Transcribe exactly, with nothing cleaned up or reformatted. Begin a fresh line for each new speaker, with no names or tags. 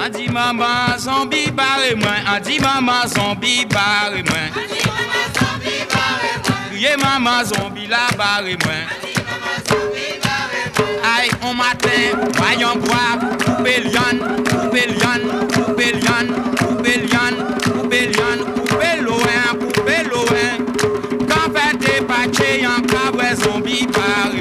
On dit maman zombie barre moi, on dit maman zombie barre moi.
On dit maman zombie barre moi.
Criez maman zombie la barre moi.
On dit maman zombie barre moi.
Aïe, on matin, voyons boire, couper lion, couper lion, couper lion, couper lion, couper lion, couper loin, couper loin. Quand fait des pâtés, en cabouet zombie barre